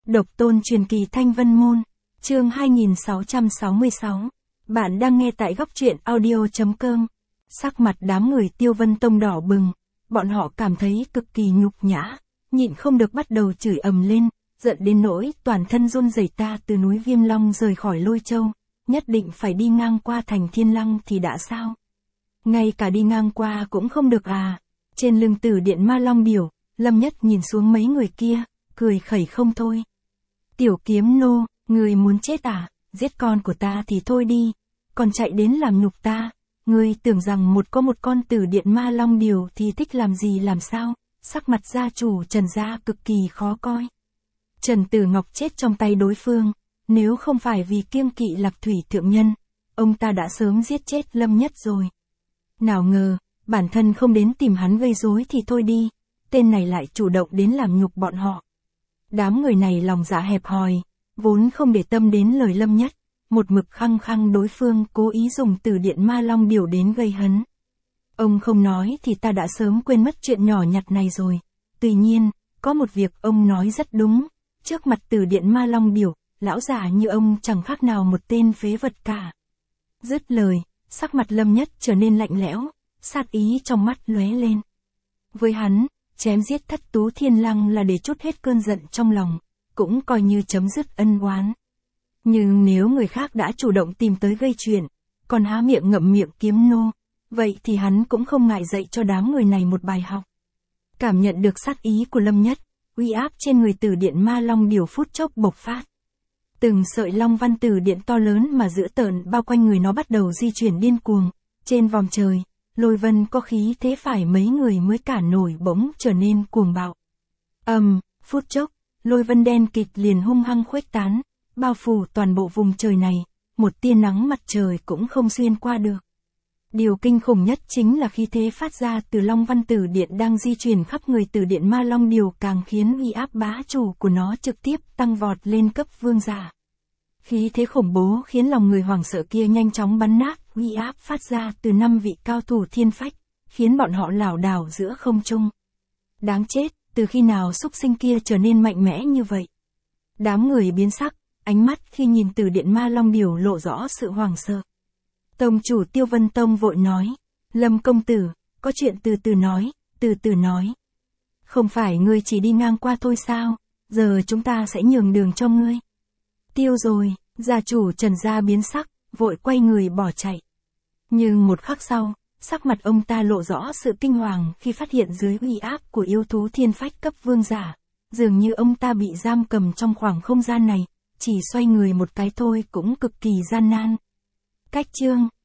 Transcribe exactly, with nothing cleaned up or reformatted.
Độc tôn truyền kỳ Thanh Vân Môn, chương hai nghìn sáu trăm sáu mươi sáu. Bạn đang nghe tại góc truyện audio.com. Sắc mặt đám người Tiêu Vân Tông đỏ bừng, bọn họ cảm thấy cực kỳ nhục nhã, nhịn không được bắt đầu chửi ầm lên, giận đến nỗi toàn thân run rẩy. Ta từ núi Viêm Long rời khỏi Lôi Châu, nhất định phải đi ngang qua thành Thiên Lăng thì đã sao? Ngay cả đi ngang qua cũng không được à? Trên lưng Tử Điện Ma Long Điểu, Lâm Nhất nhìn xuống mấy người kia, cười khẩy không thôi. Tiểu Kiếm Nô, người muốn chết à? Giết con của ta thì thôi đi, còn chạy đến làm nhục ta. Ngươi tưởng rằng một có một con Tử Điện Ma Long Điểu thì thích làm gì làm sao? Sắc mặt gia chủ Trần gia cực kỳ khó coi. Trần Tử Ngọc chết trong tay đối phương, nếu không phải vì kiêng kỵ Lạc Thủy thượng nhân, ông ta đã sớm giết chết Lâm Nhất rồi. Nào ngờ, bản thân không đến tìm hắn gây rối thì thôi đi, tên này lại chủ động đến làm nhục bọn họ. Đám người này lòng dạ hẹp hòi, vốn không để tâm đến lời Lâm Nhất, một mực khăng khăng đối phương cố ý dùng Tử Điện Ma Long Điểu đến gây hấn. Ông không nói thì ta đã sớm quên mất chuyện nhỏ nhặt này rồi. Tuy nhiên, có một việc ông nói rất đúng, trước mặt Tử Điện Ma Long Điểu, lão già như ông chẳng khác nào một tên phế vật cả. Dứt lời, sắc mặt Lâm Nhất trở nên lạnh lẽo, sát ý trong mắt lóe lên. Với hắn, chém giết Thất Tú Thiên Lăng là để trút hết cơn giận trong lòng, cũng coi như chấm dứt ân oán. Nhưng nếu người khác đã chủ động tìm tới gây chuyện, còn há miệng ngậm miệng kiếm nô, vậy thì hắn cũng không ngại dạy cho đám người này một bài học. Cảm nhận được sát ý của Lâm Nhất, uy áp trên người Tử Điện Ma Long Điểu phút chốc bộc phát. Từng sợi long văn tử điện to lớn mà dữ tợn bao quanh người nó bắt đầu di chuyển điên cuồng, trên vòng trời, lôi vân có khí thế phải mấy người mới cả nổi bỗng trở nên cuồng bạo. Ầm, um, phút chốc, lôi vân đen kịt liền hung hăng khuếch tán, bao phủ toàn bộ vùng trời này, một tia nắng mặt trời cũng không xuyên qua được. Điều kinh khủng nhất chính là khí thế phát ra từ long văn tử điện đang di chuyển khắp người Tử Điện Ma Long Điểu càng khiến uy áp bá chủ của nó trực tiếp tăng vọt lên cấp vương giả. Khí thế khủng bố khiến lòng người hoảng sợ kia nhanh chóng bắn nát, uy áp phát ra từ năm vị cao thủ thiên phách, khiến bọn họ lảo đảo giữa không trung. Đáng chết, từ khi nào súc sinh kia trở nên mạnh mẽ như vậy? Đám người biến sắc, ánh mắt khi nhìn Tử Điện Ma Long Điểu lộ rõ sự hoảng sợ. Tông chủ Tiêu Vân Tông vội nói, Lâm công tử, có chuyện từ từ nói, từ từ nói. Không phải ngươi chỉ đi ngang qua thôi sao, giờ chúng ta sẽ nhường đường cho ngươi. Tiêu rồi, gia chủ Trần gia biến sắc, vội quay người bỏ chạy. Nhưng một khắc sau, sắc mặt ông ta lộ rõ sự kinh hoàng khi phát hiện dưới uy áp của yêu thú thiên phách cấp vương giả, dường như ông ta bị giam cầm trong khoảng không gian này, chỉ xoay người một cái thôi cũng cực kỳ gian nan. Cách chương